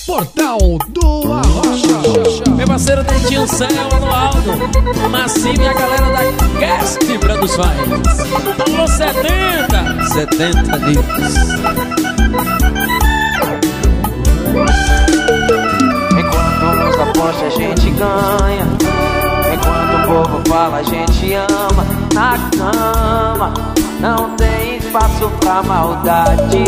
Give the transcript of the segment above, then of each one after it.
Portal do Arrocha. Meu parceiro Dentinho Céu, Alô Aldo, Massivo e a galera da Guest Produções. Alô 70 litros. Enquanto uns apostam a gente ganha, enquanto o povo fala a gente ama. Na cama não tem espaço pra maldade.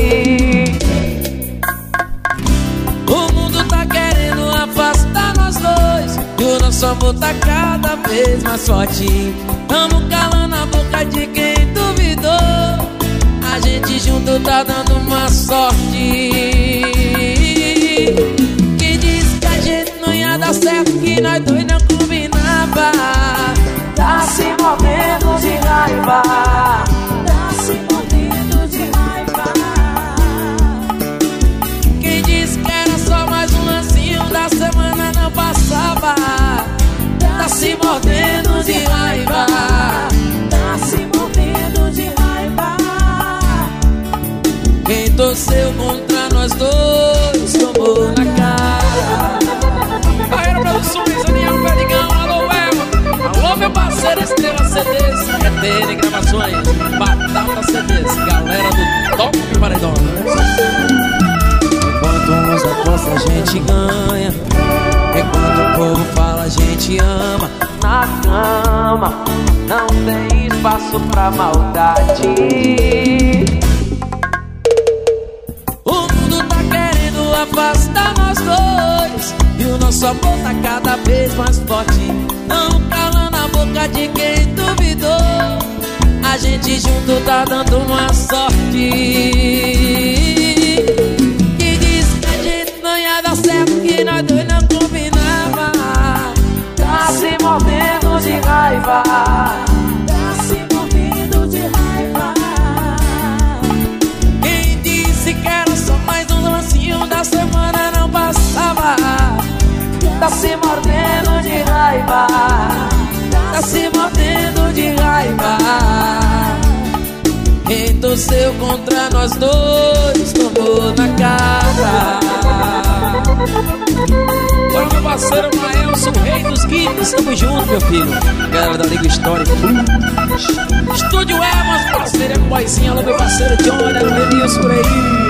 O mundo tá querendo afastar nós dois, e o nosso amor tá cada vez mais forte. Tamo calando a boca de quem duvidou. A gente junto tá dando uma sorte. Que disse que a gente não ia dar certo, que nós dois não combinava. Tá se movendo de raiva, Tá se mordendo de raiva. Quem disse que era só mais um lancinho da semana não passava. Tá se mordendo de raiva. Tá se mordendo de raiva. Quem torceu contra nós dois tomou na cara. Barreira Produções, Daniel Perdigão, alô Eva. Alô meu parceiro Estrela CDs, RTN Gravações, Batata CDs, galera do Top Paredão. Enquanto uns apostam a gente ganha, enquanto o povo fala a gente ama. na cama não tem espaço pra maldade. O mundo tá querendo afastar nós dois, e o nosso amor tá cada vez mais forte. Não calando a boca de quem duvidou. A gente junto tá dando uma sorte. Que disse que a gente não ia dar certo, que nós dois não combinava. Tá se movendo de raiva, Tá se movendo de raiva. Quem disse que era só mais um lancinho da semana não passava. tá se mordendo de raiva, Tá se mordendo de raiva. Quem torceu contra nós dois tomou na cara. Bora meu parceiro Maelson, rei dos guitas, tamo junto meu filho. Galera da Liga Histórica, Estúdio Evans, parceiro é boizinho. Alô meu parceiro Johnny, alô Elias por aí.